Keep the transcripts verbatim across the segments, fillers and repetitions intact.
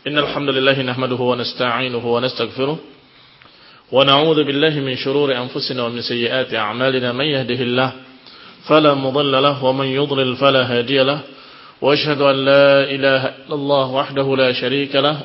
إن الحمد لله نحمده ونستعينه ونستغفره ونعوذ بالله من شرور أنفسنا ومن سيئات أعمالنا من يهده الله فلا مضل له ومن يضلل فلا هادي له وأشهد أن لا إله إلا الله وحده لا شريك له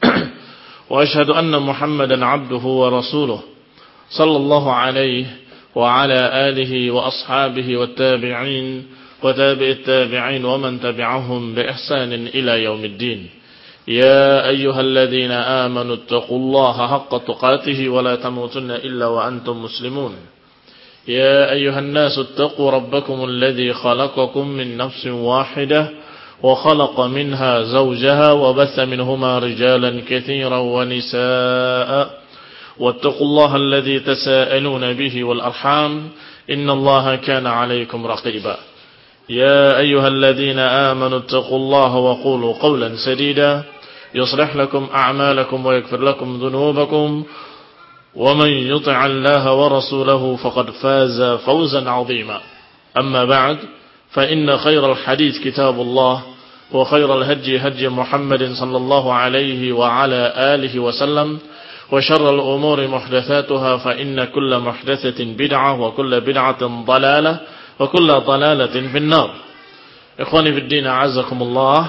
وأشهد أن محمدا عبده ورسوله صلى الله عليه وعلى آله وأصحابه والتابعين وتابع التابعين ومن تبعهم بإحسان إلى يوم الدين. يا أيها الذين آمنوا اتقوا الله حق تقاته ولا تموتن إلا وأنتم مسلمون. يا أيها الناس اتقوا ربكم الذي خلقكم من نفس واحدة وخلق منها زوجها وبث منهما رجالا كثيرا ونساء واتقوا الله الذي تساءلون به والأرحام إن الله كان عليكم رقيبا. يا أيها الذين آمنوا اتقوا الله وقولوا قولا سديدا يصلح لكم أعمالكم ويغفر لكم ذنوبكم ومن يطع الله ورسوله فقد فاز فوزا عظيما. أما بعد فإن خير الحديث كتاب الله وخير الهدي هدي محمد صلى الله عليه وعلى آله وسلم وشر الأمور محدثاتها فإن كل محدثة بدعة وكل بدعة ضلالة وكل ضلالة في النار. إخواني في الدين أعزكم الله.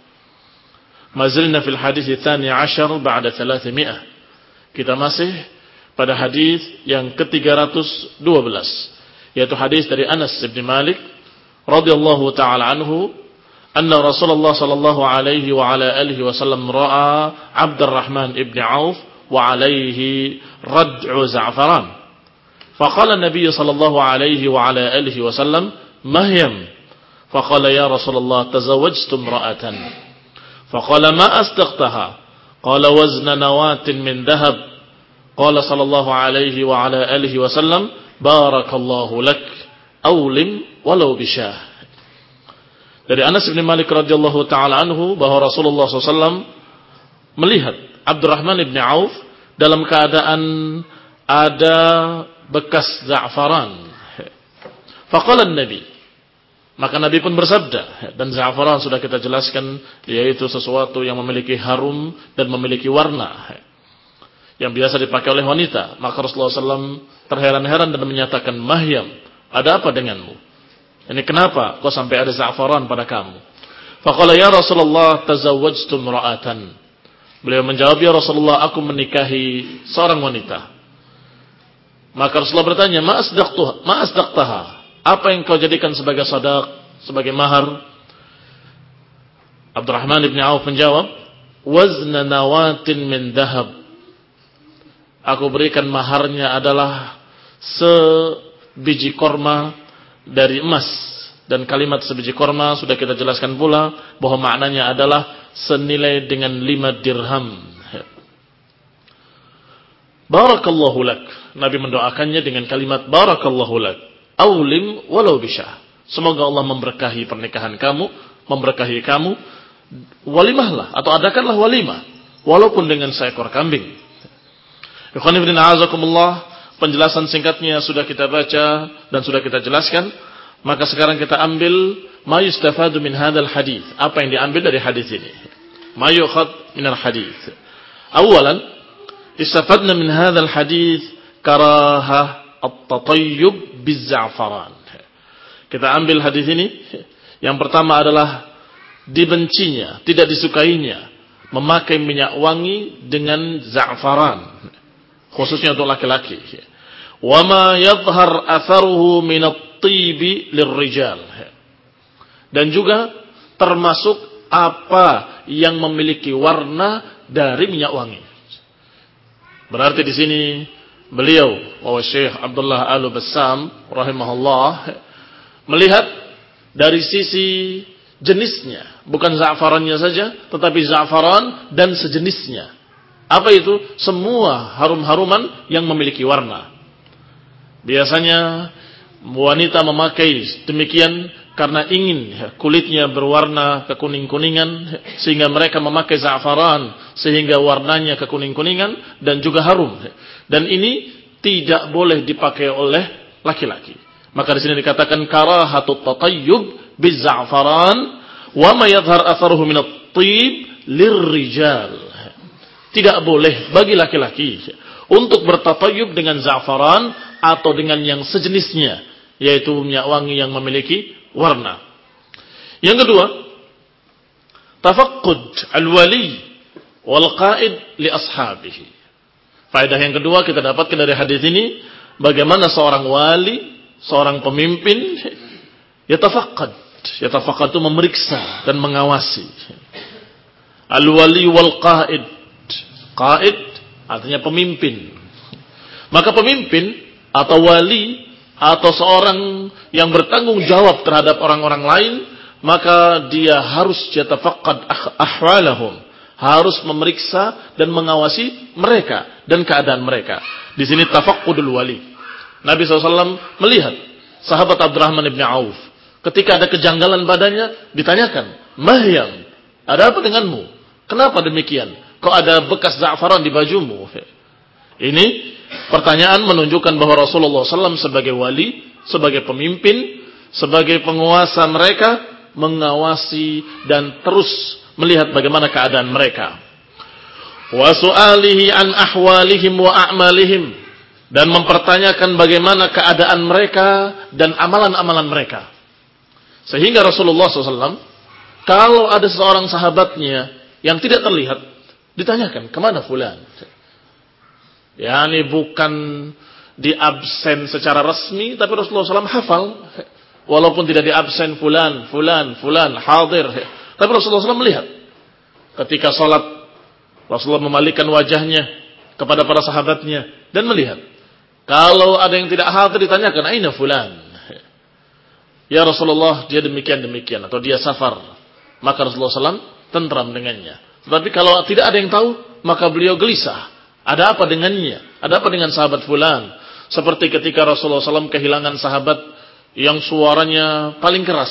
ما زلنا في الحديث الثاني عشر بعد ثلاثمائة. Kita masih pada hadis yang ke tiga ratus dua belas, yaitu hadis dari Anas bin Malik radhiyallahu taala anhu, anna Rasulullah sallallahu alaihi wa ala alihi wasallam ra'a Abdurrahman ibn Auf wa alaihi rad'u za'faran. فقال النبي صلى الله عليه وعلى آله وسلم ما هي؟ فقال يا رسول الله تزوجت امرأة. فقال ما أصدقتها؟ قال وزن نواة من ذهب. قال صلى الله عليه وعلى آله وسلم بارك الله لك أولم ولو بشاه. Dari Anas bin Malik radhiyallahu taala anhu bahwa Rasulullah sallallahu alaihi wasallam melihat Abdurrahman bin Auf dalam keadaan ada bekas za'faran. Faqala Nabi, maka Nabi pun bersabda, dan za'faran sudah kita jelaskan, yaitu sesuatu yang memiliki harum dan memiliki warna yang biasa dipakai oleh wanita. Maka Rasulullah sallallahu alaihi wasallam terheran-heran dan menyatakan, mahyam, ada apa denganmu? Ini kenapa kok sampai ada za'faran pada kamu? Faqala ya Rasulullah tazawwajtu imra'atan. Beliau menjawab, ya Rasulullah, aku menikahi seorang wanita. Maka Rasulullah bertanya, ma asdaqtuha, ma asdaqtaha? Apa yang kau jadikan sebagai sadaq, sebagai mahar? Abdurrahman bin Auf menjawab, wazna nawatin min dhahab. Aku berikan maharnya adalah sebiji korma dari emas. Dan kalimat sebiji korma sudah kita jelaskan pula bahwa maknanya adalah senilai dengan lima dirham. Barakallahu lak. Nabi mendoakannya dengan kalimat barakallahu lak. Aulim walau bisyah. Semoga Allah memberkahi pernikahan kamu, memberkahi kamu. Walimahlah atau adakanlah walimah walaupun dengan seekor kambing. Ikhwan fillah a'azakumullah, penjelasan singkatnya sudah kita baca dan sudah kita jelaskan. Maka sekarang kita ambil ma yustafadu min hadzal hadits. Apa yang diambil dari hadis ini? Ma yukhad min al hadits. Awalan, istafadna min hadzal hadits karahah at-tatayyub biz-za'faran. Kita ambil hadis ini, yang pertama adalah dibencinya, tidak disukainya memakai minyak wangi dengan za'faran, khususnya untuk laki-laki. Wa ma yadhhar atharuhu min at-tibi lirrijal. Dan juga termasuk apa yang memiliki warna dari minyak wangi. Berarti di sini beliau, bahwa Syekh Abdullah Al-Bassam rahimahullah, melihat dari sisi jenisnya, bukan za'farannya saja, tetapi za'faran dan sejenisnya. Apa itu? Semua harum-haruman yang memiliki warna. Biasanya wanita memakai demikian karena ingin kulitnya berwarna kekuning-kuningan, sehingga mereka memakai za'faran sehingga warnanya kekuning-kuningan dan juga harum. Dan ini tidak boleh dipakai oleh laki-laki. Maka di sini dikatakan karahatut tatayyub biz-za'faran wa ma yadhhar atharuhu min at-tib lirrijal. Tidak boleh bagi laki-laki untuk bertatayub dengan za'faran atau dengan yang sejenisnya, yaitu minyak wangi yang memiliki warna. Yang kedua, tafaqqud al-wali wal qa'id li ashabihi. Faedah yang kedua kita dapatkan dari hadis ini, bagaimana seorang wali, seorang pemimpin yatafaqqad. Yatafaqqad itu memeriksa dan mengawasi. Al-wali wal qa'id. Qa'id artinya pemimpin. Maka pemimpin atau wali atau seorang yang bertanggung jawab terhadap orang-orang lain, maka dia harus yatafaqqad ahwalahum, harus memeriksa dan mengawasi mereka dan keadaan mereka. Di sini tafaqqudul wali. Nabi shallallahu alaihi wasallam melihat sahabat Abdurrahman bin Auf, ketika ada kejanggalan badannya, ditanyakan, "Mahyam, ada apa denganmu? Kenapa demikian? Kok ada bekas za'faran di bajumu?" Ini pertanyaan menunjukkan bahwa Rasulullah shallallahu alaihi wasallam sebagai wali, sebagai pemimpin, sebagai penguasa mereka, mengawasi dan terus melihat bagaimana keadaan mereka. Wa su'alihi an ahwalihim wa a'malihim, dan mempertanyakan bagaimana keadaan mereka dan amalan-amalan mereka. Sehingga Rasulullah shallallahu alaihi wasallam, kalau ada seorang sahabatnya yang tidak terlihat, ditanyakan, "Kemana fulan?" Ya, ini bukan di absen secara resmi, tapi Rasulullah shallallahu alaihi wasallam hafal. Walaupun tidak di absen fulan, fulan, fulan, hadir. Tapi Rasulullah shallallahu alaihi wasallam melihat. Ketika sholat, Rasulullah memalingkan wajahnya kepada para sahabatnya dan melihat. Kalau ada yang tidak hadir, ditanyakan, "Aina fulan?" "Ya Rasulullah, dia demikian-demikian," atau "dia safar." Maka Rasulullah shallallahu alaihi wasallam tentram dengannya. Tetapi kalau tidak ada yang tahu, maka beliau gelisah. Ada apa dengannya? Ada apa dengan sahabat fulan? Seperti ketika Rasulullah shallallahu alaihi wasallam kehilangan sahabat yang suaranya paling keras.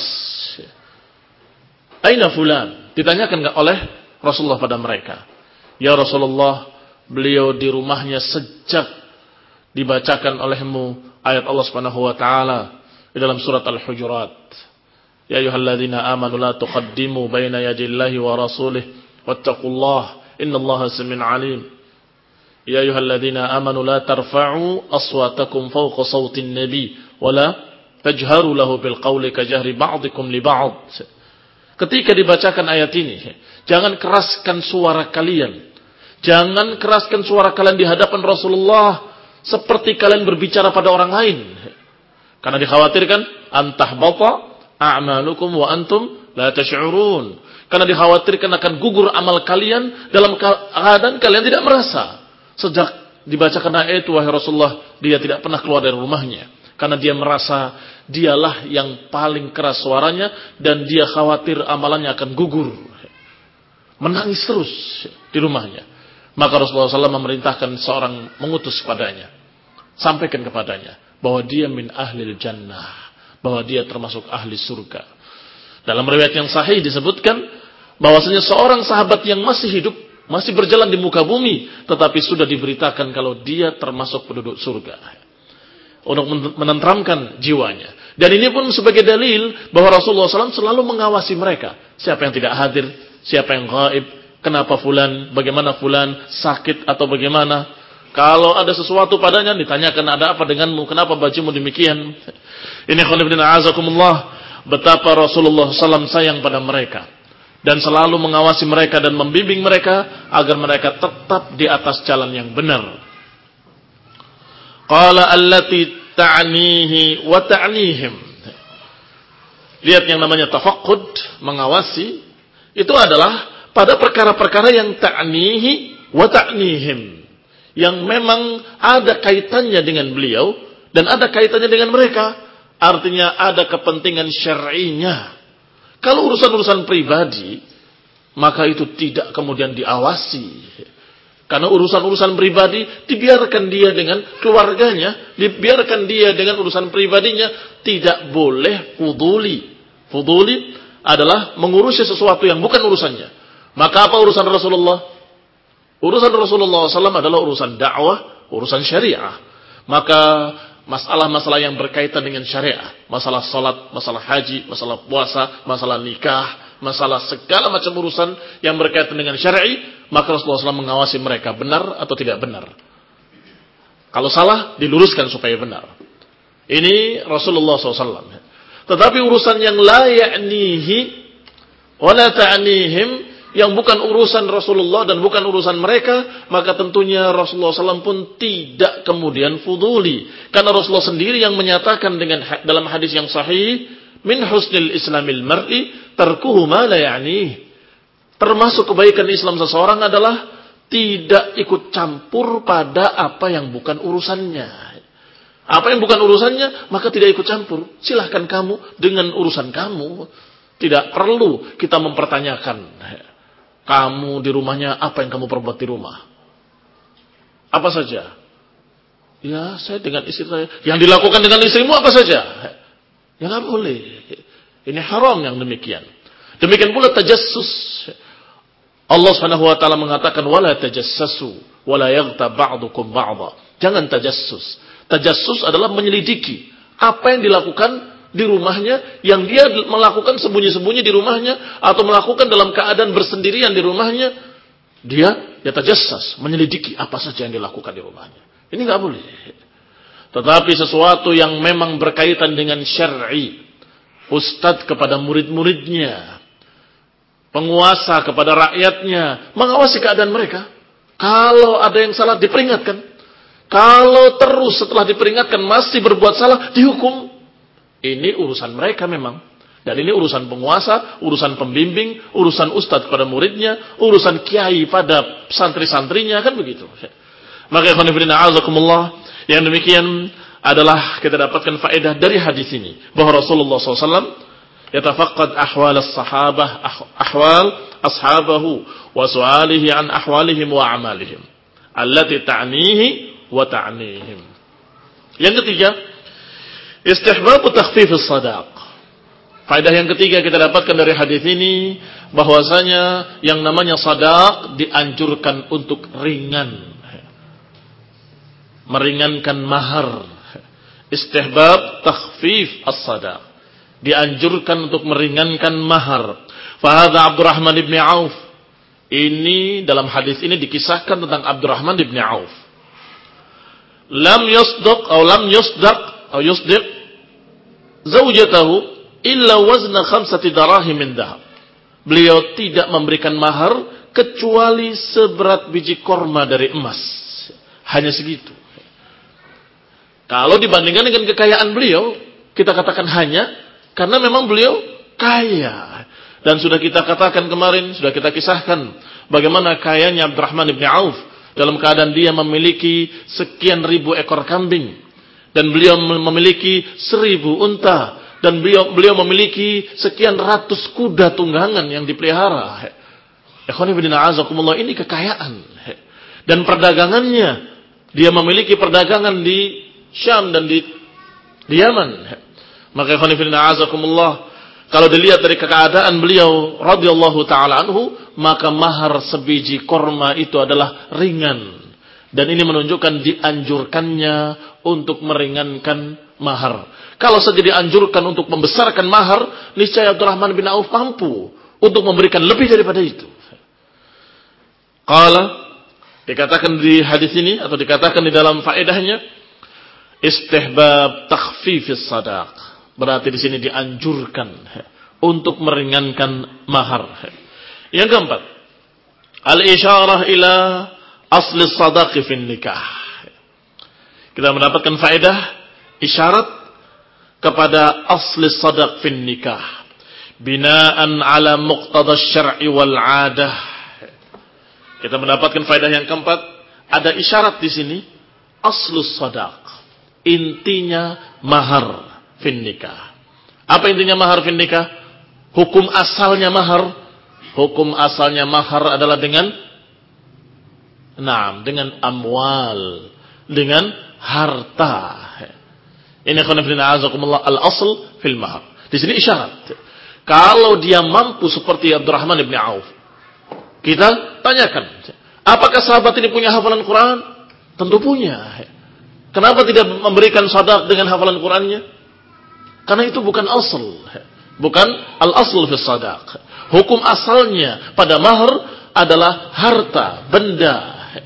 "Aina fulan?" Ditanyakan enggak oleh Rasulullah pada mereka. "Ya Rasulullah, beliau di rumahnya sejak dibacakan olehmu ayat Allah Subhanahu wa taala di dalam surat Al-Hujurat. Ya ayyuhalladzina amanu la tuqaddimu baina yadillahi wa rasulih wattaqullaha innallaha samiun alim. Ya ayyuhalladzina amanu la tarfa'u aswatakum fawqa sawtin nabi wa la tajharu lahu bil qawli kajahri ba'dikum li ba'd." Ketika dibacakan ayat ini, jangan keraskan suara kalian. Jangan keraskan suara kalian di hadapan Rasulullah seperti kalian berbicara pada orang lain. Karena dikhawatirkan antahbata a'malukum wa antum la tash'urun. Karena dikhawatirkan akan gugur amal kalian dalam keadaan kalian tidak merasa. Sejak dibacakan ayat itu, wahai Rasulullah, dia tidak pernah keluar dari rumahnya. Karena dia merasa dialah yang paling keras suaranya dan dia khawatir amalannya akan gugur. Menangis terus di rumahnya. Maka Rasulullah shallallahu alaihi wasallam memerintahkan seorang mengutus kepadanya. Sampaikan kepadanya bahwa dia min ahlil jannah. Bahwa dia termasuk ahli surga. Dalam riwayat yang sahih disebutkan bahwasanya seorang sahabat yang masih hidup, masih berjalan di muka bumi, tetapi sudah diberitakan kalau dia termasuk penduduk surga. Untuk menenteramkan jiwanya. Dan ini pun sebagai dalil bahwa Rasulullah shallallahu alaihi wasallam selalu mengawasi mereka. Siapa yang tidak hadir, siapa yang gaib, kenapa fulan, bagaimana fulan, sakit atau bagaimana. Kalau ada sesuatu padanya, ditanyakan, "Ada apa denganmu, kenapa bajumu demikian?" Ini khonibdin a'azakumullah, betapa Rasulullah shallallahu alaihi wasallam sayang pada mereka. Dan selalu mengawasi mereka dan membimbing mereka agar mereka tetap di atas jalan yang benar. Qala allati ta'nihi wa ta'nihim. Lihat yang namanya tafaqqud, mengawasi, itu adalah pada perkara-perkara yang ta'nihi wa ta'nihim, yang memang ada kaitannya dengan beliau dan ada kaitannya dengan mereka. Artinya ada kepentingan syar'inya. Kalau urusan-urusan pribadi, maka itu tidak kemudian diawasi. Karena urusan-urusan pribadi dibiarkan dia dengan keluarganya, dibiarkan dia dengan urusan pribadinya, tidak boleh fuduli. Fuduli adalah mengurusi sesuatu yang bukan urusannya. Maka apa urusan Rasulullah? Urusan Rasulullah shallallahu alaihi wasallam adalah urusan dakwah, urusan syariah. Maka masalah-masalah yang berkaitan dengan syariah, masalah salat, masalah haji, masalah puasa, masalah nikah, masalah segala macam urusan yang berkaitan dengan syar'i, maka Rasulullah shallallahu alaihi wasallam mengawasi mereka benar atau tidak benar. Kalau salah, diluruskan supaya benar. Ini Rasulullah shallallahu alaihi wasallam. Tetapi urusan yang la ya'nihi wa la ta'nihim, yang bukan urusan Rasulullah dan bukan urusan mereka, maka tentunya Rasulullah shallallahu alaihi wasallam pun tidak kemudian fuduli. Karena Rasulullah sendiri yang menyatakan dengan dalam hadis yang sahih, min husnil islamil mar'i tarkuhu ma la ya'nih. Termasuk kebaikan Islam seseorang adalah tidak ikut campur pada apa yang bukan urusannya. Apa yang bukan urusannya, maka tidak ikut campur. Silahkan kamu dengan urusan kamu. Tidak perlu kita mempertanyakan, kamu di rumahnya apa yang kamu perbuat di rumah? Apa saja? Ya, saya dengan istri saya. Yang dilakukan dengan istrimu apa saja? Ya nggak boleh. Ini haram yang demikian. Demikian pula tajassus. Allah Subhanahu wa taala mengatakan wala tajassasu wala yaghtab ba'dukum ba'dha. Jangan tajassus. Tajassus adalah menyelidiki apa yang dilakukan di rumahnya, yang dia melakukan sembunyi-sembunyi di rumahnya atau melakukan dalam keadaan bersendirian di rumahnya. Dia ya tajassas, menyelidiki apa saja yang dilakukan di rumahnya. Ini enggak boleh. Tetapi sesuatu yang memang berkaitan dengan syar'i, ustadz kepada murid-muridnya, penguasa kepada rakyatnya, mengawasi keadaan mereka. Kalau ada yang salah diperingatkan. Kalau terus setelah diperingatkan masih berbuat salah, dihukum. Ini urusan mereka memang. Dan ini urusan penguasa, urusan pembimbing, urusan ustadz kepada muridnya, urusan kiai pada santri-santrinya, kan begitu. Maka ikhwan fillah a'azakumullah, yang demikian adalah kita dapatkan faedah dari hadis ini, bahwa Rasulullah shallallahu alaihi wasallam yatafaqqad ahwal as-sahabah, ahwal ashabahu, wa su'alihi an ahwalihim wa a'malihim allati ta'nihi wa ta'nihim. Yang ketiga, istihbab takhfif as-sadaq. Faedah yang ketiga kita dapatkan dari hadis ini, bahwasanya yang namanya sadaq dianjurkan untuk ringan, meringankan mahar. Istihbab takhfif as-sadaq, dianjurkan untuk meringankan mahar. Fahadha Abdurrahman ibn Auf. Ini dalam hadis ini dikisahkan tentang Abdurrahman ibn Auf. Lam yasdaq atau lam yasdaq atau yasdiq zaujatahu illa wazna khamsati darahim min dhahab. Beliau tidak memberikan mahar kecuali seberat biji korma dari emas. Hanya segitu. Kalau dibandingkan dengan kekayaan beliau, kita katakan hanya karena memang beliau kaya. Dan sudah kita katakan kemarin, sudah kita kisahkan bagaimana kayanya Abdurrahman ibn Auf dalam keadaan dia memiliki sekian ribu ekor kambing, dan beliau memiliki seribu unta, dan beliau beliau memiliki sekian ratus kuda tunggangan yang dipelihara. Ikhwan fillah a'azakumullah, ini kekayaan. Dan perdagangannya, dia memiliki perdagangan di Syam dan di, di Yaman. Maka ikhwan fillah a'azakumullah, kalau dilihat dari keadaan beliau radhiyallahu taala anhu, maka mahar sebiji korma itu adalah ringan. Dan ini menunjukkan dianjurkannya untuk meringankan mahar. Kalau saja dianjurkan untuk membesarkan mahar, niscaya Abdurrahman bin Auf mampu untuk memberikan lebih daripada itu. Qala, dikatakan di hadis ini atau dikatakan di dalam faedahnya, istihbab takhfifis sadaq. Berarti di sini dianjurkan untuk meringankan mahar. Yang keempat, al-isyarah ila asli sadaqi fin nikah. Kita mendapatkan faedah isyarat kepada asli sadaq fin nikah, binaan ala muqtada syar'i wal 'adah. Kita mendapatkan faedah yang keempat, ada isyarat di sini asli sadaq, intinya mahar fin nikah. Apa intinya mahar fin nikah? Hukum asalnya mahar, hukum asalnya mahar adalah dengan Naam, dengan amwal, dengan harta. Ini khonafillah azakumullah al-asl fil mahar. Di sini isyarat. Kalau dia mampu seperti Abdurrahman ibn Auf, kita tanyakan, apakah sahabat ini punya hafalan Quran? Tentu punya. Kenapa tidak memberikan sadaq dengan hafalan Qurannya? Karena itu bukan asal, bukan al-asl fil sadaq. Hukum asalnya pada mahar adalah harta, benda.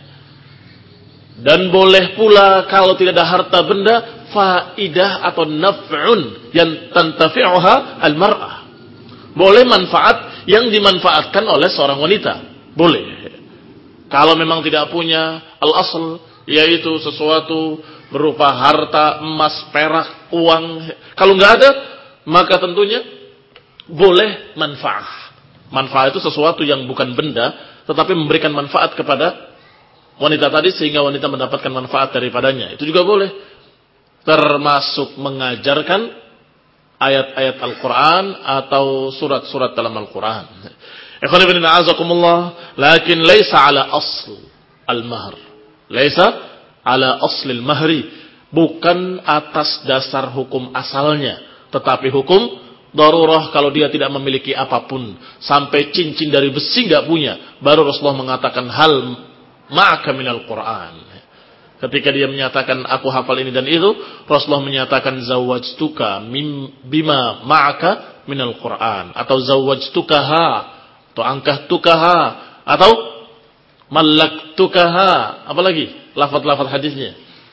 Dan boleh pula kalau tidak ada harta benda, faidah atau naf'un yang tantafi'uha al-mar'ah. Boleh manfaat yang dimanfaatkan oleh seorang wanita. Boleh. Kalau memang tidak punya al-asl, yaitu sesuatu berupa harta, emas, perak, uang. Kalau nggak ada, maka tentunya boleh manfaat. Manfaat itu sesuatu yang bukan benda, tetapi memberikan manfaat kepada wanita tadi sehingga wanita mendapatkan manfaat daripadanya. Itu juga boleh. Termasuk mengajarkan ayat-ayat Al-Quran atau surat-surat dalam Al-Quran. Ikhwan ibn a'azakumullah, lakin laysa ala asl al-mahr. Laysa ala asl al-mahri. Bukan atas dasar hukum asalnya, tetapi hukum darurah kalau dia tidak memiliki apapun. Sampai cincin dari besi enggak punya, baru Rasulullah mengatakan hal ma'aka minal Qur'an. Ketika dia menyatakan aku hafal ini dan itu, Rasulullah menyatakan zawwajtuka bima ma'aka minal Qur'an, atau zawwajtukaha, atau angkahtukaha, atau mallaktukaha. Apa lagi lafaz-lafaz hadisnya?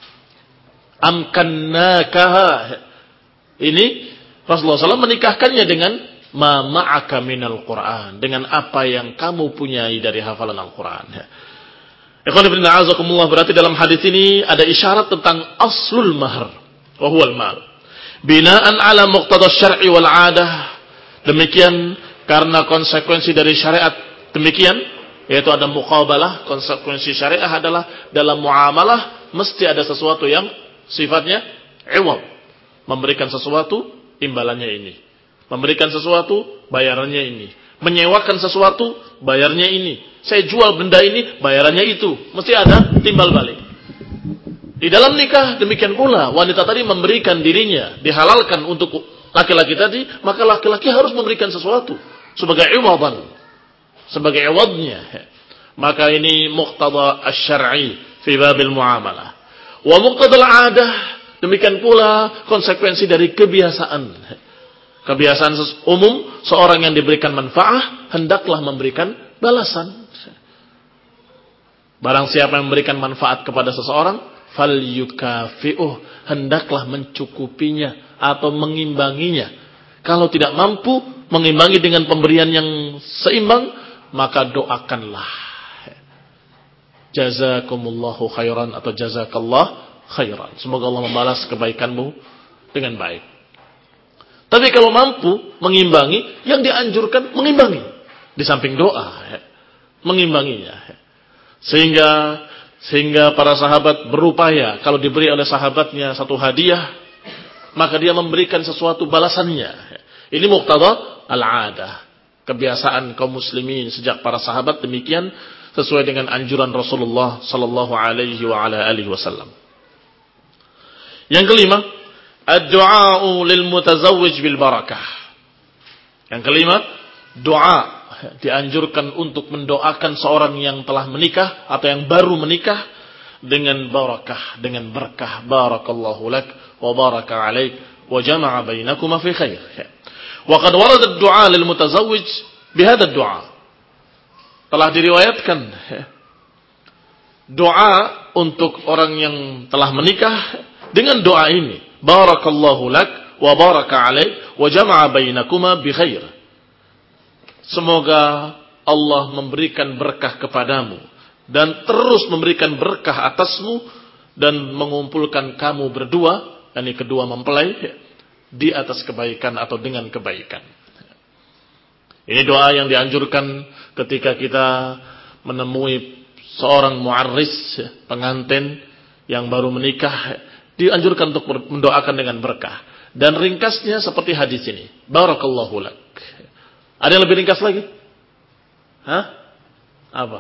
Amkannakaha. Ini Rasulullah shallallahu alaihi wasallam menikahkannya dengan ma ma'aka minal Qur'an, dengan apa yang kamu punyai dari hafalan Al-Quran. Ikhwan ibn a'azakumullah, berarti dalam hadis ini ada isyarat tentang aslul mahr, wa huwa al-mal. Binaan ala muqtada syar'i wal 'adah. Demikian karena konsekuensi dari syariat demikian, yaitu ada muqabalah. Konsekuensi syariah adalah dalam muamalah mesti ada sesuatu yang sifatnya iwad. Memberikan sesuatu, imbalannya ini. Memberikan sesuatu, bayarannya ini. Menyewakan sesuatu, bayarnya ini. Saya jual benda ini, bayarannya itu. Mesti ada timbal balik. Di dalam nikah, demikian pula. Wanita tadi memberikan dirinya, dihalalkan untuk laki-laki tadi, maka laki-laki harus memberikan sesuatu. Sebagai iwadan. Sebagai iwadnya. Maka ini muqtada asy-syar'i fi babil muamalah. Wa muqtada al-'adah, demikian pula konsekuensi dari kebiasaan. Kebiasaan umum, seorang yang diberikan manfaat, hendaklah memberikan balasan. Barang siapa yang memberikan manfaat kepada seseorang, falyukafi'uh, hendaklah mencukupinya atau mengimbanginya. Kalau tidak mampu mengimbangi dengan pemberian yang seimbang, maka doakanlah. Jazakumullahu khairan atau jazakallah khairan. Semoga Allah membalas kebaikanmu dengan baik. Tapi kalau mampu mengimbangi, yang dianjurkan mengimbangi. Di samping doa, mengimbanginya. Sehingga sehingga para sahabat berupaya, kalau diberi oleh sahabatnya satu hadiah, maka dia memberikan sesuatu balasannya. Ini muqtada al-'adah. Kebiasaan kaum muslimin sejak para sahabat demikian, sesuai dengan anjuran Rasulullah sallallahu alaihi wa ala alihi wasallam. Yang kelima, ad-du'a'u lil mutazawwij bil barakah. Yang kelima, doa. Dianjurkan untuk mendoakan seorang yang telah menikah atau yang baru menikah dengan barakah, dengan berkah. Barakallahu lak wa baraka alaik wa jama'a bainakuma fi khair. Wa qad warada ad-du'a lil mutazawwij bihadha ad-du'a. Telah diriwayatkan doa untuk orang yang telah menikah dengan doa ini. Barakallahu lak wa baraka alaik wa jama'a bainakuma bi khair. Semoga Allah memberikan berkah kepadamu dan terus memberikan berkah atasmu dan mengumpulkan kamu berdua, dan yang kedua mempelai, di atas kebaikan atau dengan kebaikan. Ini doa yang dianjurkan ketika kita menemui seorang mu'arris, pengantin yang baru menikah, dianjurkan untuk mendoakan dengan berkah. Dan ringkasnya seperti hadis ini. Barakallahu lak. Ada yang lebih ringkas lagi? Hah? Apa?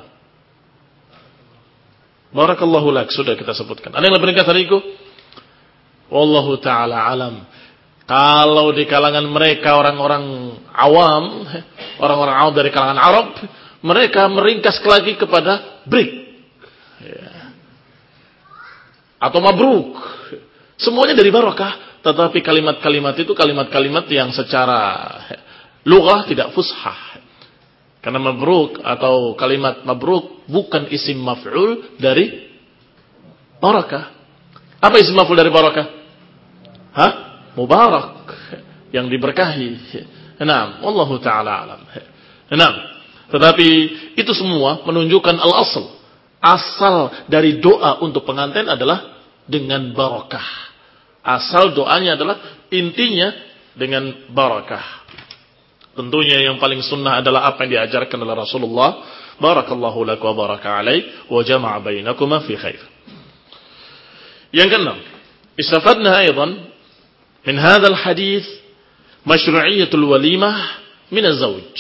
Barakallahu lak, sudah kita sebutkan. Ada yang lebih ringkas dari itu? Wallahu ta'ala alam. Kalau di kalangan mereka orang-orang awam, orang-orang awam dari kalangan Arab, mereka meringkas lagi kepada brik. Ya. Atau mabruk. Semuanya dari barakah, tetapi kalimat-kalimat itu kalimat-kalimat yang secara lughah tidak fushah. Karena mabruk atau kalimat mabruk bukan isim maf'ul dari barakah. Apa isim maf'ul dari barakah? Hah? Mubarak, yang diberkahi. Naam, wallahu taala alam. Naam. Tetapi itu semua menunjukkan al-asl. Asal dari doa untuk pengantin adalah dengan barakah. Asal doanya adalah intinya dengan barakah. Tentunya yang paling sunnah adalah apa yang diajarkan oleh Rasulullah. Barakallahu lak wa baraka alaik wa jama'a bainakuma fi khair. Yang keenam, istafadna aidan min hadzal hadits masyru'iyatul walimah min az-zawj.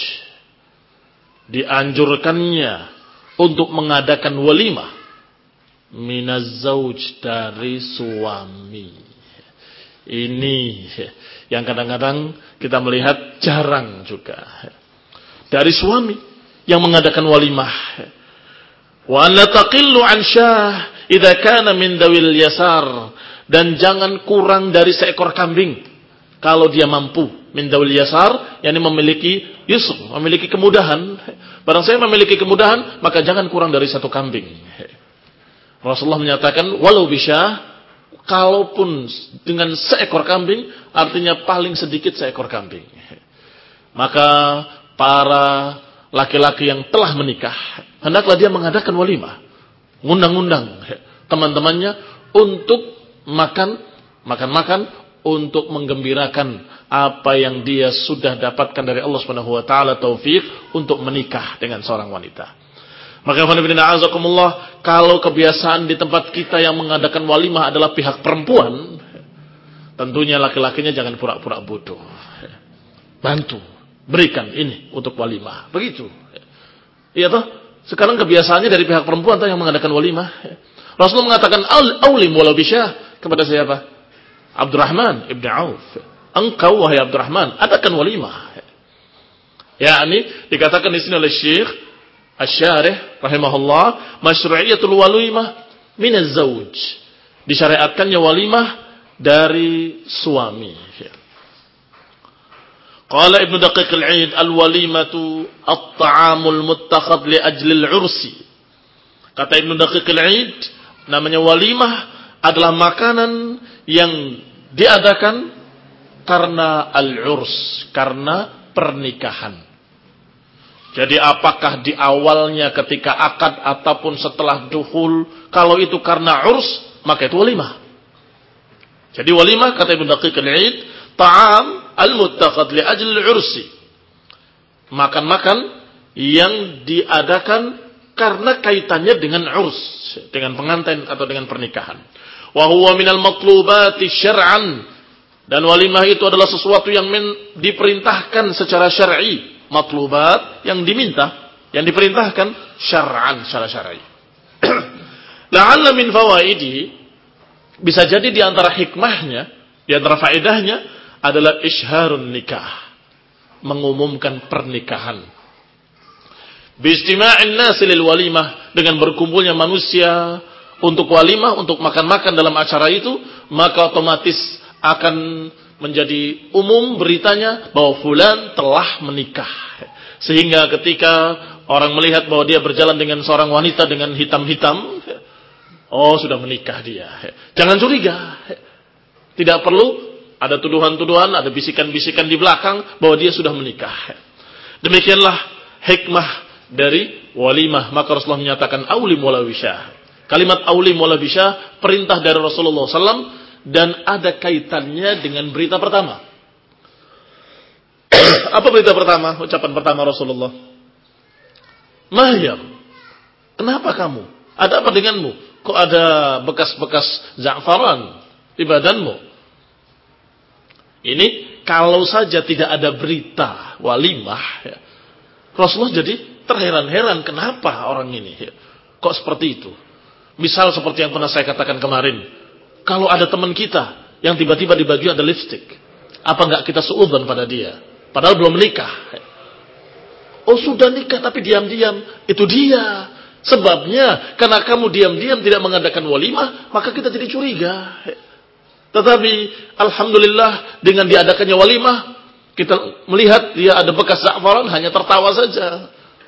Dianjurkannya untuk mengadakan walimah min az-zawj dari suami. Ini yang kadang-kadang kita melihat jarang juga. Dari suami yang mengadakan walimah. Wa an la taqillu an syah idza kana min dawil yasar. Dan jangan kurang dari seekor kambing kalau dia mampu. Min dawil yasar, yakni memiliki yusr, memiliki kemudahan. Barang saya memiliki kemudahan, maka jangan kurang dari satu kambing. Rasulullah menyatakan walau bisyah, kalaupun dengan seekor kambing, artinya paling sedikit seekor kambing. Maka para laki-laki yang telah menikah, hendaklah dia mengadakan walimah, ngundang-undang teman-temannya untuk makan, makan-makan, untuk menggembirakan apa yang dia sudah dapatkan dari Allah Subhanahu wa taala, taufik untuk menikah dengan seorang wanita. Maka kalau kebiasaan di tempat kita yang mengadakan walimah adalah pihak perempuan, tentunya laki-lakinya jangan pura-pura bodoh. Bantu, berikan ini untuk walimah. Begitu. Iya toh? Sekarang kebiasaannya dari pihak perempuan yang mengadakan walimah. Rasulullah mengatakan aulim walau bisyah kepada siapa? Abdurrahman ibn Auf. Engkau wahai Abdurrahman, adakan walimah. Ya, ini dikatakan di sini oleh Syekh Asy-Syarih rahimahullah, masyru'iyatul walimah min az-zawj. Disyariatkannya walimah dari suami. Qala Ibnu Daqiq al-'Aid al-walimatu at-ta'amul muttakhadh li ajli al-'ursi. Kata Ibnu Daqiq al-'Aid, namanya walimah adalah makanan yang diadakan karena al-'urs, karena pernikahan. Jadi apakah di awalnya ketika akad ataupun setelah dukhul, kalau itu karena urs, maka itu walimah. Jadi walimah kata Ibnu Daqiq al-'Aid, ta'am al-muttakhadh li ajli al-'ursi. Makan-makan yang diadakan karena kaitannya dengan urs, dengan pengantin atau dengan pernikahan. Wa huwa minal matlubati syar'an, dan walimah itu adalah sesuatu yang diperintahkan secara syar'i. Matlubat yang diminta, yang diperintahkan syar'an, secara syar'i. La'alla min fawaidi, bisa jadi di antara hikmahnya, di antara faedahnya adalah isharun nikah, mengumumkan pernikahan. Bistima'in nasi lil walimah, dengan berkumpulnya manusia untuk walimah, untuk makan-makan dalam acara itu, maka otomatis akan menjadi umum beritanya bahwa fulan telah menikah. Sehingga ketika orang melihat bahwa dia berjalan dengan seorang wanita dengan hitam-hitam, oh sudah menikah dia. Jangan curiga. Tidak perlu ada tuduhan-tuduhan, ada bisikan-bisikan di belakang bahwa dia sudah menikah. Demikianlah hikmah dari walimah. Maka Rasulullah menyatakan aulim wala bisyah. Kalimat aulim wala bisyah perintah dari Rasulullah sallallahu alaihi wasallam, dan ada kaitannya dengan berita pertama. Apa berita pertama? Ucapan pertama Rasulullah. Mahyam, kenapa kamu? Ada apa denganmu? Kok ada bekas-bekas za'faran di badanmu? Ini kalau saja tidak ada berita walimah, ya, Rasulullah jadi terheran-heran kenapa orang ini, ya, kok seperti itu. Misal seperti yang pernah saya katakan kemarin, kalau ada teman kita yang tiba-tiba di baju ada lipstick, apa enggak kita suudzon pada dia? Padahal belum menikah. Oh sudah nikah tapi diam-diam. Itu dia. Sebabnya karena kamu diam-diam tidak mengadakan walimah, maka kita jadi curiga. Tetapi alhamdulillah dengan diadakannya walimah, kita melihat dia ada bekas za'faran, hanya tertawa saja.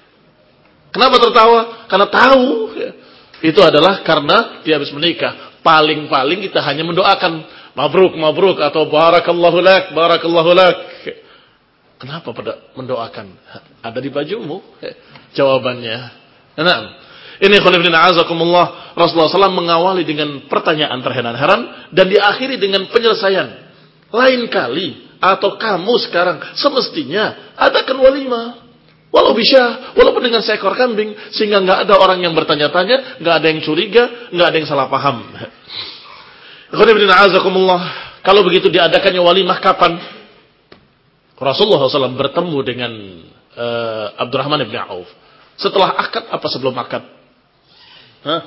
Kenapa tertawa? Karena tahu ya, itu adalah karena dia habis menikah. Paling-paling kita hanya mendoakan mabruk, mabruk atau barakallahu lak, barakallahu lak. Kenapa pada mendoakan? Ada di bajumu jawabannya. Nah, ini khonibin a'azakumullah. Rasulullah shallallahu alaihi wasallam mengawali dengan pertanyaan terheran-heran dan diakhiri dengan penyelesaian. Lain kali atau kamu sekarang semestinya adakan walimah. Walau bisa, walaupun dengan seekor kambing, sehingga nggak ada orang yang bertanya-tanya, nggak ada yang curiga, nggak ada yang salah paham. Khonibin a'azakumullah. Kalau begitu diadakannya walimah kapan? Rasulullah shallallahu alaihi wasallam bertemu dengan uh, Abdurrahman bin Auf. Setelah akad apa sebelum akad? Hah?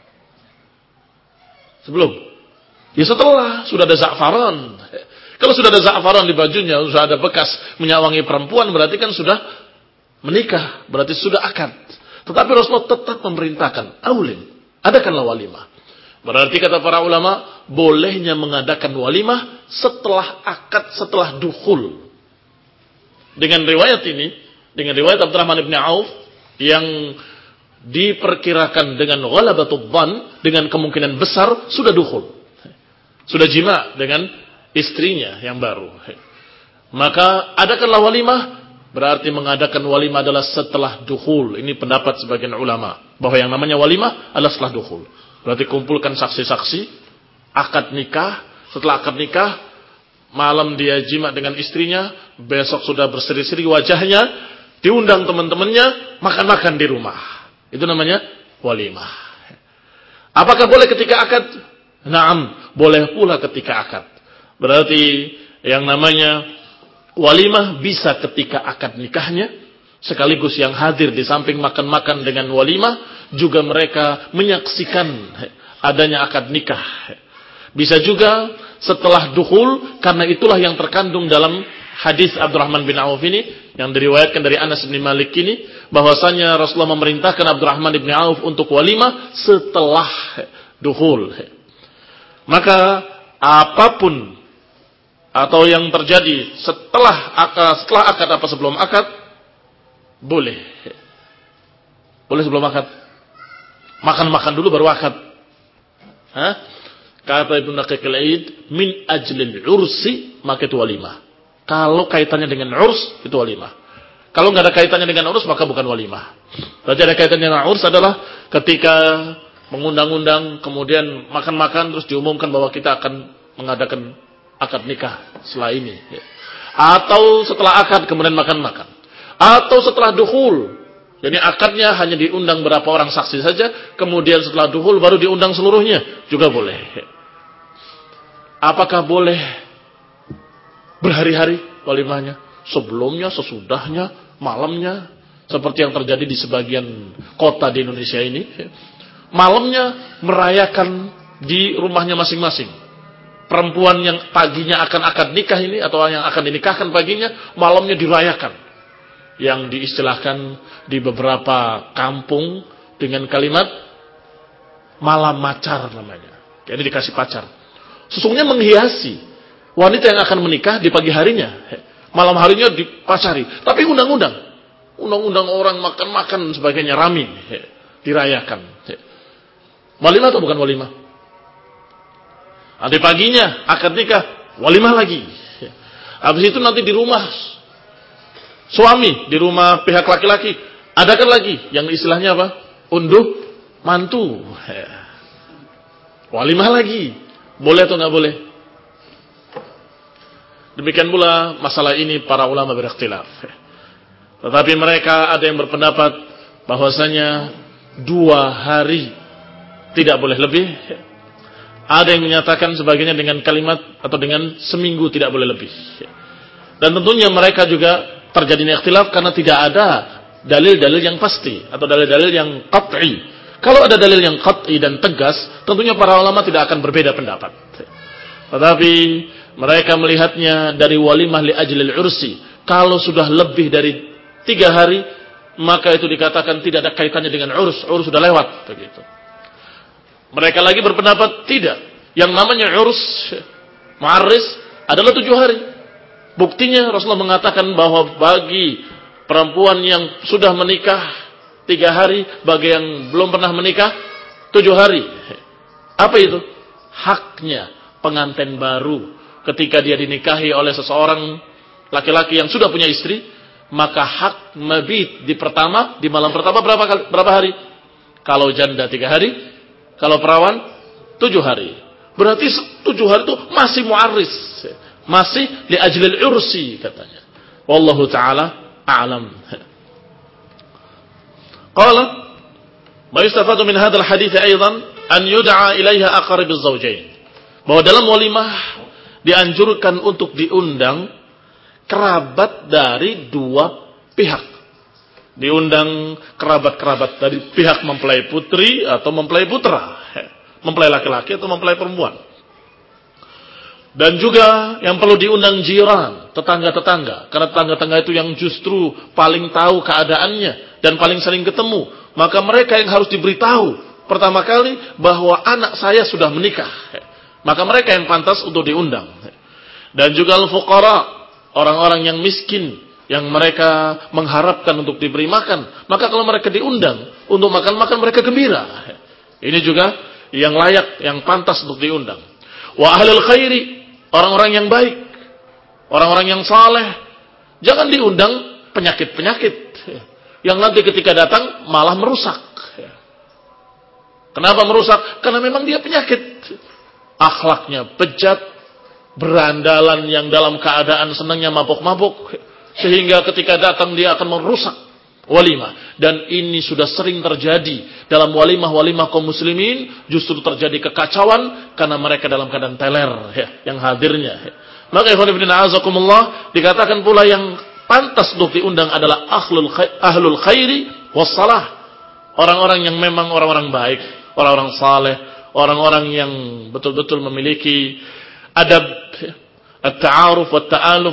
Sebelum? Ya setelah, sudah ada za'faran. Kalau sudah ada za'faran di bajunya, sudah ada bekas menyawangi perempuan, berarti kan sudah menikah, berarti sudah akad. Tetapi Rasulullah tetap memerintahkan, aulim, adakanlah walimah. Berarti kata para ulama, bolehnya mengadakan walimah setelah akad, setelah dukhul. Dengan riwayat ini, dengan riwayat Abdurrahman bin Auf yang diperkirakan dengan ghalabatul dhann, dengan kemungkinan besar sudah dukhul. Sudah jima dengan istrinya yang baru. Maka adakanlah walimah, berarti mengadakan walimah adalah setelah dukhul. Ini pendapat sebagian ulama bahwa yang namanya walimah adalah setelah dukhul. Berarti kumpulkan saksi-saksi, akad nikah, setelah akad nikah malam dia jima dengan istrinya, besok sudah berseri-seri wajahnya, diundang teman-temannya, makan-makan di rumah. Itu namanya walimah. Apakah boleh ketika akad? Naam, boleh pula ketika akad. Berarti yang namanya walimah bisa ketika akad nikahnya, sekaligus yang hadir di samping makan-makan dengan walimah, juga mereka menyaksikan adanya akad nikah. Bisa juga setelah dukhul, karena itulah yang terkandung dalam hadis Abdurrahman bin Auf ini yang diriwayatkan dari Anas bin Malik ini, bahwasanya Rasulullah memerintahkan Abdurrahman bin Auf untuk walimah setelah dukhul. Maka apapun atau yang terjadi setelah akad, setelah akad apa sebelum akad, boleh. Boleh sebelum akad. Makan-makan dulu baru akad. Hah? Kata Ibnu Daqiq al-Aid, min ajlil ursi, maka itu walimah. Kalau kaitannya dengan urs, itu walimah. Kalau nggak ada kaitannya dengan urs, maka bukan walimah. Berarti ada kaitannya dengan urs adalah ketika mengundang-undang, kemudian makan-makan, terus diumumkan bahwa kita akan mengadakan akad nikah setelah ini. Atau setelah akad, kemudian makan-makan. Atau setelah dukhul. Jadi akadnya hanya diundang berapa orang saksi saja, kemudian setelah dukhul baru diundang seluruhnya. Juga boleh. Apakah boleh berhari-hari walimahnya? Sebelumnya, sesudahnya, malamnya. Seperti yang terjadi di sebagian kota di Indonesia ini. Malamnya merayakan di rumahnya masing-masing. Perempuan yang paginya akan akad nikah ini, atau yang akan dinikahkan paginya, malamnya dirayakan. Yang diistilahkan di beberapa kampung dengan kalimat malam macar namanya. Jadi dikasih pacar. Sesungguhnya menghiasi wanita yang akan menikah di pagi harinya. Malam harinya dipacari. Tapi undang-undang. Undang-undang orang makan-makan sebagainya rame. Dirayakan. Walimah atau bukan walimah? Nanti paginya akad nikah, walimah lagi. Habis itu nanti di rumah suami, di rumah pihak laki-laki, adakan lagi yang istilahnya apa? Unduh mantu. Walimah lagi. Boleh atau enggak boleh? Demikian pula masalah ini para ulama berikhtilaf. Tetapi mereka ada yang berpendapat bahwasanya dua hari tidak boleh lebih. Ada yang menyatakan sebagainya dengan kalimat atau dengan seminggu tidak boleh lebih. Dan tentunya mereka juga terjadinya ikhtilaf karena tidak ada dalil-dalil yang pasti atau dalil-dalil yang qat'i. Kalau ada dalil yang qat'i dan tegas, tentunya para ulama tidak akan berbeda pendapat. Tetapi mereka melihatnya dari walimah li ajlil ursi. Kalau sudah lebih dari tiga hari, maka itu dikatakan tidak ada kaitannya dengan urs. Urs sudah lewat. Begitu. Mereka lagi berpendapat tidak. Yang namanya urs, ma'aris, adalah tujuh hari. Buktinya Rasulullah mengatakan bahwa bagi perempuan yang sudah menikah tiga hari. Bagi yang belum pernah menikah, tujuh hari. Apa itu? Haknya pengantin baru ketika dia dinikahi oleh seseorang laki-laki yang sudah punya istri, maka hak mabit di pertama, di malam pertama berapa kali, berapa hari? Kalau janda tiga hari, kalau perawan tujuh hari. Berarti tujuh hari itu masih mu'arris, masih li ajlil ursi katanya. Wallahu ta'ala a'lam. Qala ma yustafadu min hadzal hadits aidan an yud'a ilaiha aqrabiz zawjain. Bahwa dalam walimah dianjurkan untuk diundang kerabat dari dua pihak. Diundang kerabat-kerabat dari pihak mempelai putri atau mempelai putra, mempelai laki-laki atau mempelai perempuan. Dan juga yang perlu diundang jiran, tetangga-tetangga, karena tetangga-tetangga itu yang justru paling tahu keadaannya dan paling sering ketemu. Maka mereka yang harus diberitahu pertama kali bahwa anak saya sudah menikah. Maka mereka yang pantas untuk diundang. Dan juga al-fuqara, orang-orang yang miskin, yang mereka mengharapkan untuk diberi makan. Maka kalau mereka diundang untuk makan-makan, mereka gembira. Ini juga yang layak, yang pantas untuk diundang. Wa ahlul khairi, orang-orang yang baik, orang-orang yang saleh, jangan diundang penyakit-penyakit yang nanti ketika datang malah merusak. Kenapa merusak? Karena memang dia penyakit. Akhlaknya bejat, berandalan yang dalam keadaan senangnya mabuk-mabuk, sehingga ketika datang dia akan merusak walimah. Dan ini sudah sering terjadi dalam walimah-walimah kaum muslimin, justru terjadi kekacauan karena mereka dalam keadaan teler ya, yang hadirnya. Ya. Maka ikhwan fillah azakumullah, dikatakan pula yang pantas untuk diundang adalah ahlul khairi, ahlul khairi wassalah. Orang-orang yang memang orang-orang baik, orang-orang saleh, orang-orang yang betul-betul memiliki adab, at-ta'aruf wat-ta'aluf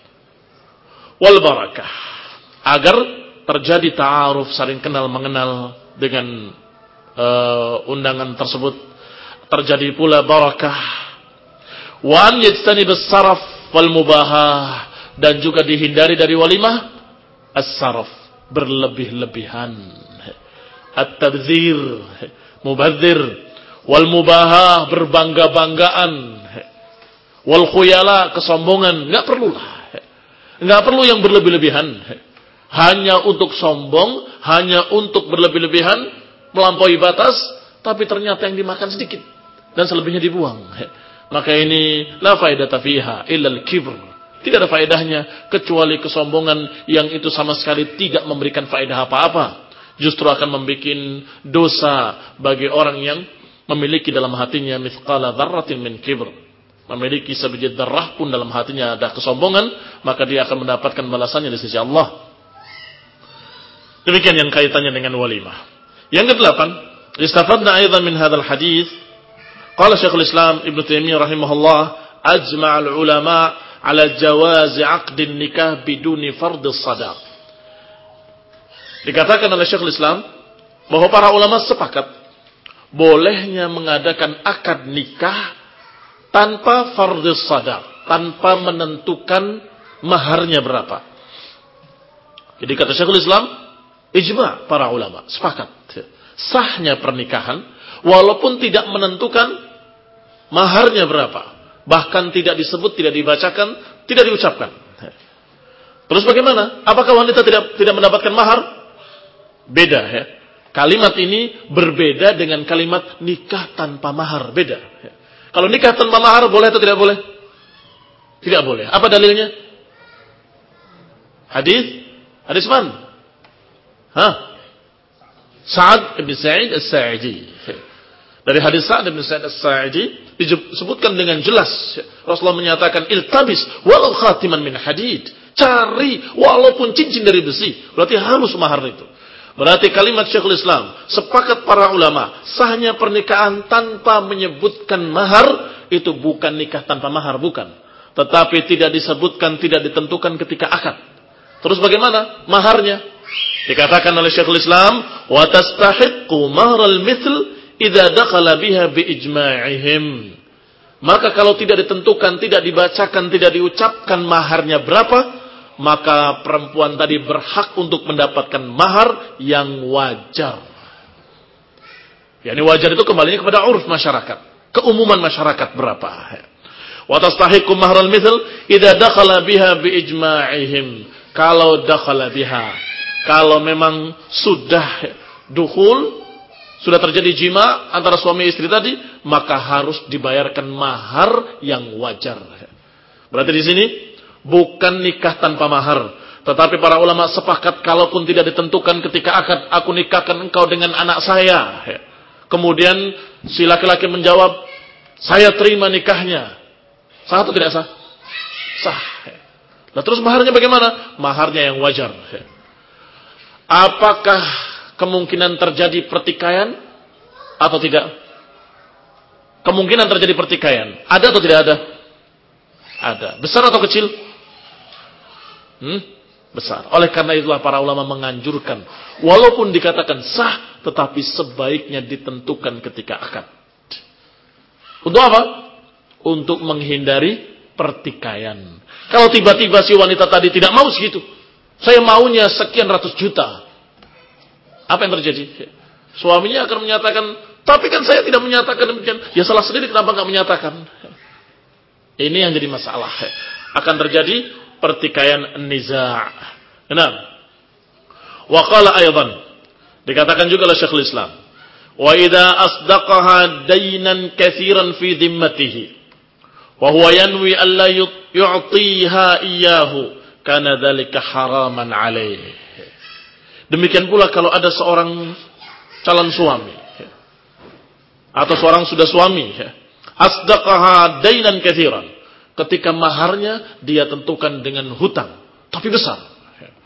wal barakah, agar terjadi ta'aruf, saling kenal mengenal dengan uh, undangan tersebut, terjadi pula barakah. Wa an yajtanibas saraf wal mubahah, dan juga dihindari dari walimah as-saraf, berlebih-lebihan, at-tabdzir, mubadzir, wal mubahah, berbangga-banggaan, wal khuyala, kesombongan. Enggak perlulah. Enggak perlu yang berlebih-lebihan. Hanya untuk sombong, hanya untuk berlebih-lebihan, melampaui batas, tapi ternyata yang dimakan sedikit dan selebihnya dibuang. Maka ini la faedata fiha illa al-kibr. Tidak ada faedahnya kecuali kesombongan yang itu sama sekali tidak memberikan faedah apa-apa. Justru akan membuat dosa bagi orang yang memiliki dalam hatinya mithqala dzarratin min kibr. Memiliki sebiji darah pun dalam hatinya ada kesombongan, maka dia akan mendapatkan balasannya di sisi Allah. Demikian yang kaitannya dengan walimah. Yang kedelapan, istafadna aidan min hadzal hadits, qala Syekhul Islam Ibnu Taimiyah rahimahullah, ajma'al ulama' ala jawazi 'aqdin nikah biduni fardhis shadaq. Dikatakan oleh Syekhul Islam bahwa para ulama sepakat bolehnya mengadakan akad nikah tanpa fardhis shadaq, tanpa menentukan maharnya berapa. Jadi kata Syekhul Islam, ijma' para ulama sepakat sahnya pernikahan walaupun tidak menentukan maharnya berapa. Bahkan tidak disebut, tidak dibacakan, tidak diucapkan. Terus bagaimana? Apakah wanita tidak tidak mendapatkan mahar? Beda ya. Kalimat ini berbeda dengan kalimat nikah tanpa mahar. Beda. Kalau nikah tanpa mahar boleh atau tidak boleh? Tidak boleh. Apa dalilnya? Hadis? Hadis mana? Hah? Sa'ad bin Sa'id As-Sa'idi. Dari hadis Sa'ad bin Sa'id As-Sa'idi disebutkan dengan jelas, Rasulullah menyatakan iltabis walau khatiman min hadid, cari walaupun cincin dari besi. Berarti harus mahar itu. Berarti kalimat Syekhul Islam, sepakat para ulama, sahnya pernikahan tanpa menyebutkan mahar itu bukan nikah tanpa mahar, bukan. Tetapi tidak disebutkan, tidak ditentukan ketika akad. Terus bagaimana maharnya? Dikatakan oleh Syekhul Islam, wa tastahiqqu mahral mithl idza dakhala biha bi ijma'ihim. Maka kalau tidak ditentukan, tidak dibacakan, tidak diucapkan maharnya berapa, maka perempuan tadi berhak untuk mendapatkan mahar yang wajar. Yani wajar itu kembalinya kepada uruf masyarakat, keumuman masyarakat berapa. Wa tastahiqu mahral mithl idza dakhala biha bi ijma'ihim. Kalau dakhala biha, kalau memang sudah dukhul, sudah terjadi jima antara suami istri tadi, maka harus dibayarkan mahar yang wajar. Berarti di sini bukan nikah tanpa mahar, tetapi para ulama sepakat kalaupun tidak ditentukan ketika akad, aku nikahkan engkau dengan anak saya. Kemudian si laki-laki menjawab, saya terima nikahnya. Sah atau tidak sah? Sah. Nah terus maharnya bagaimana? Maharnya yang wajar. Apakah kemungkinan terjadi pertikaian atau tidak? Kemungkinan terjadi pertikaian ada atau tidak ada? Ada. Besar atau kecil? Hmm? Besar. Oleh karena itulah para ulama menganjurkan, walaupun dikatakan sah, tetapi sebaiknya ditentukan ketika akad. Untuk apa? Untuk menghindari pertikaian. Kalau tiba-tiba si wanita tadi tidak mau segitu, saya maunya sekian ratus juta. Apa yang terjadi? Suaminya akan menyatakan, tapi kan saya tidak menyatakan demikian. Ya salah sendiri, kenapa nggak menyatakan? Ini yang jadi masalah. Akan terjadi pertikaian niza'. Nah, wa qala aydan, dikatakan juga oleh Syekhul Islam, wa idza asdaqaha daynan katsiran fi dhimmatihi wa huwa yanwi an la yu'tiha iyyahu kana dzalika haraman alaihi. Demikian pula kalau ada seorang calon suami atau seorang sudah suami, asdaqaha daynan katsiran, ketika maharnya dia tentukan dengan hutang, tapi besar.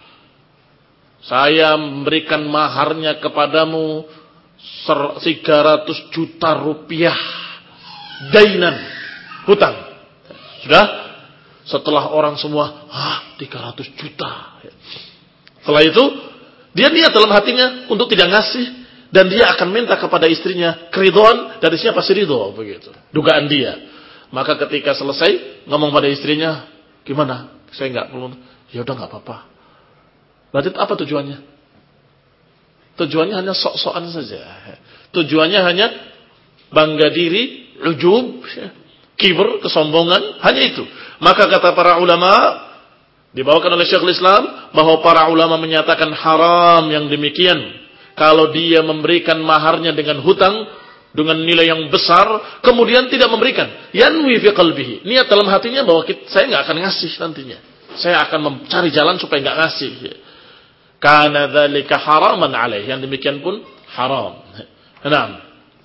Saya memberikan maharnya kepadamu tiga ratus juta rupiah. Dainan, hutang. Sudah? Setelah orang semua, ah, tiga ratus juta. Setelah itu, dia niat dalam hatinya untuk tidak ngasih, dan dia akan minta kepada istrinya keridhaan, dari siapa sih ridho, begitu. Dugaan dia. Maka ketika selesai ngomong pada istrinya, gimana? Saya nggak perlu. Ya udah nggak apa-apa. Berarti apa tujuannya? Tujuannya hanya sok-sokan saja. Tujuannya hanya bangga diri, ujub, kibur, kesombongan, hanya itu. Maka kata para ulama, dibawakan oleh Syekhul Islam, bahwa para ulama menyatakan haram yang demikian. Kalau dia memberikan maharnya dengan hutang, dengan nilai yang besar, kemudian tidak memberikan. Yanwi fi qalbihi. Niat dalam hatinya bahwa kita, saya nggak akan ngasih nantinya. Saya akan mencari jalan supaya nggak ngasih. Kana dzalika haraman alaih. Yang demikian pun haram. Naam.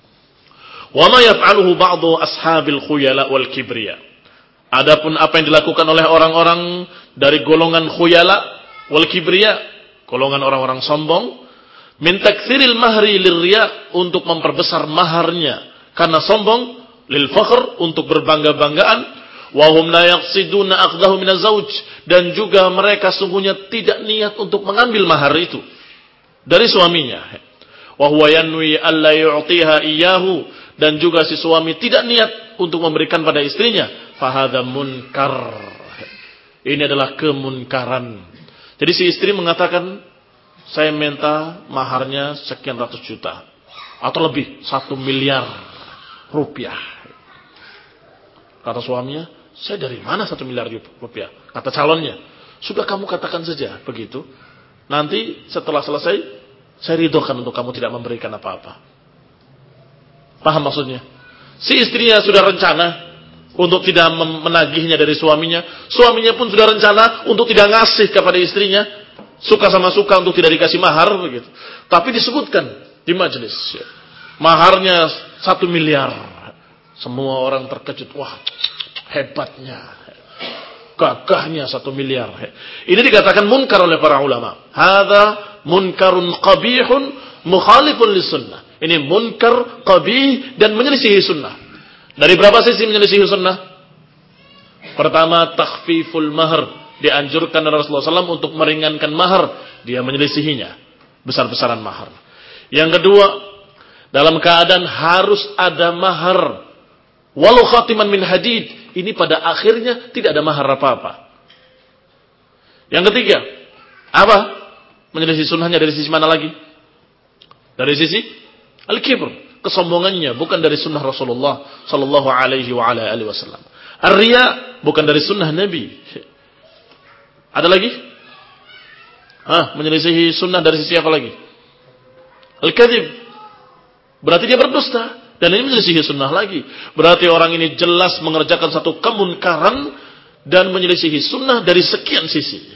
Wa ma yaf'aluhu ba'du ashabil khuyala wal kibriya. Adapun apa yang dilakukan oleh orang-orang dari golongan khuyala wal kibriya, golongan orang-orang sombong, min taktsiril mahri lirriya, untuk memperbesar maharnya karena sombong, lil fakhr, untuk berbangga-banggaan, wa hum la yaqsiduna aqdahu min az-zawj, dan juga mereka sungguhnya tidak niat untuk mengambil mahar itu dari suaminya. Wa huwa yanwi alla yu'tiha iyyahu, dan juga si suami tidak niat untuk memberikan pada istrinya. Fa hadza munkar. Ini adalah kemunkaran. Jadi si istri mengatakan, saya minta maharnya sekian ratus juta atau lebih, satu miliar rupiah. Kata suaminya, saya dari mana satu miliar rupiah? Kata calonnya, sudah kamu katakan saja begitu. Nanti setelah selesai, saya ridhokan untuk kamu tidak memberikan apa-apa. Paham maksudnya? Si istrinya sudah rencana untuk tidak menagihnya dari suaminya. Suaminya pun sudah rencana untuk tidak ngasih kepada istrinya. Suka sama suka untuk tidak dikasih mahar begitu. Tapi disebutkan di majelis, maharnya satu miliar. Semua orang terkejut. Wah, hebatnya, gagahnya satu miliar. Ini dikatakan munkar oleh para ulama. Hadza munkarun qabihun mukhalifun lis-sunnah. Ini munkar qabih dan menyelisihi sunnah. Dari berapa sisi menyelisihi sunnah? Pertama, takhfiful mahr. Dianjurkan oleh Rasulullah shallallahu alaihi wasallam untuk meringankan mahar. Dia menyelisihinya, besar-besaran mahar. Yang kedua, dalam keadaan harus ada mahar, walau khatiman min hadid. Ini pada akhirnya tidak ada mahar apa-apa. Yang ketiga, apa? Menyelisih sunnahnya dari sisi mana lagi? Dari sisi al-kibr, kesombongannya bukan dari sunnah Rasulullah sallallahu alaihi wa ala alihi wasallam. Ar-riya bukan dari sunnah Nabi. Ada lagi? Ah, menyelisihi sunnah dari sisi apa lagi? Al-kadzib. Berarti dia berdusta dan ini menyelisihi sunnah lagi. Berarti orang ini jelas mengerjakan satu kemunkaran dan menyelisihi sunnah dari sekian sisi.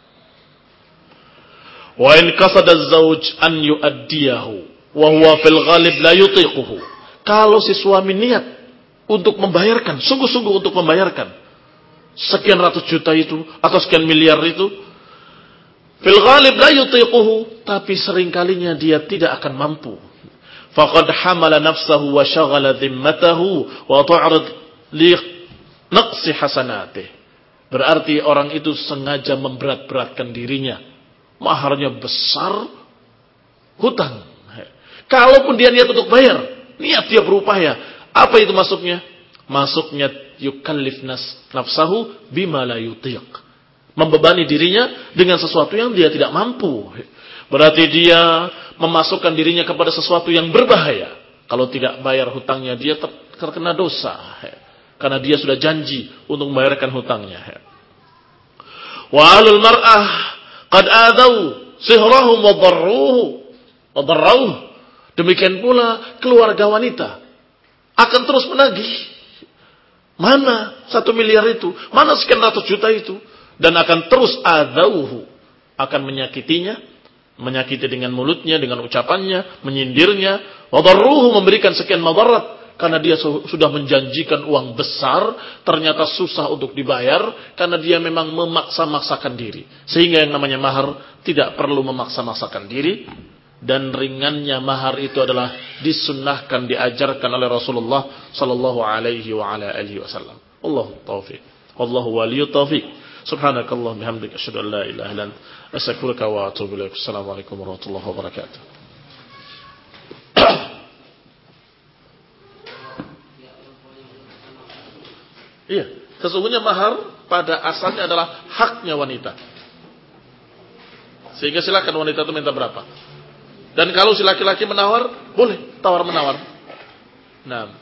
Wa in qasada az-zawj an yu'addiyahu wa huwa fil ghalib la yutiquhu. Kalau si suami niat untuk membayarkan, sungguh-sungguh untuk membayarkan sekian ratus juta itu atau sekian miliar itu, fil ghalib la yutiquhu, tapi seringkalinya dia tidak akan mampu. Faqad hamala nafsahu wa syaghala dhimmatahu wa ta'rid li naqsi hasanatih. Berarti orang itu sengaja memberat-beratkan dirinya. Maharnya besar, hutang. Kalaupun dia niat untuk bayar, niat dia berupaya. Apa itu masuknya? Masuknya yukallif nafsahu bima la yutiq. Membebani dirinya dengan sesuatu yang dia tidak mampu. Berarti dia memasukkan dirinya kepada sesuatu yang berbahaya. Kalau tidak bayar hutangnya, dia terkena dosa. Karena dia sudah janji untuk membayarkan hutangnya. Wa alul mar'ah qad adau sihrahum wa darruhu wa darruhu. Demikian pula keluarga wanita akan terus menagih. Mana satu miliar itu? Mana sekian ratus juta itu? Dan akan terus adauhu, akan menyakitinya, menyakiti dengan mulutnya, dengan ucapannya, menyindirnya, wa darruhu, memberikan sekian madarat. Karena dia sudah menjanjikan uang besar, ternyata susah untuk dibayar, karena dia memang memaksa-maksakan diri. Sehingga yang namanya mahar tidak perlu memaksa-maksakan diri, dan ringannya mahar itu adalah disunnahkan, diajarkan oleh Rasulullah sallallahu alaihi wa ala alihi wasallam. Allahu taufiq. Wallahu waliyut taufiq. Subhanakallah bihamdika asyhadu an la ilaha illa anta astaghfiruka wa atubu ilaik. Assalamualaikum warahmatullahi wabarakatuh. Iya, sesungguhnya mahar pada asalnya adalah haknya wanita. Sehingga silakan wanita itu minta berapa. Dan kalau si laki-laki menawar, boleh tawar-menawar. Nah,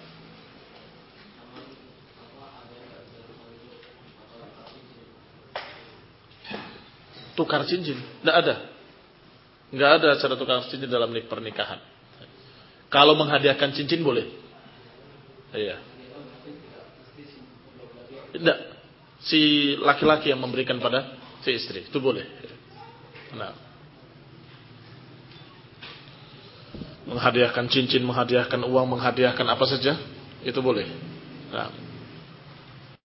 tukar cincin, tidak ada. Tidak ada cara tukar cincin dalam pernikahan. Kalau menghadiahkan cincin boleh. Iya. Tidak. Si laki-laki yang memberikan pada si istri, itu boleh. Nah, menghadiahkan cincin, menghadiahkan uang, menghadiahkan apa saja, itu boleh. Nah.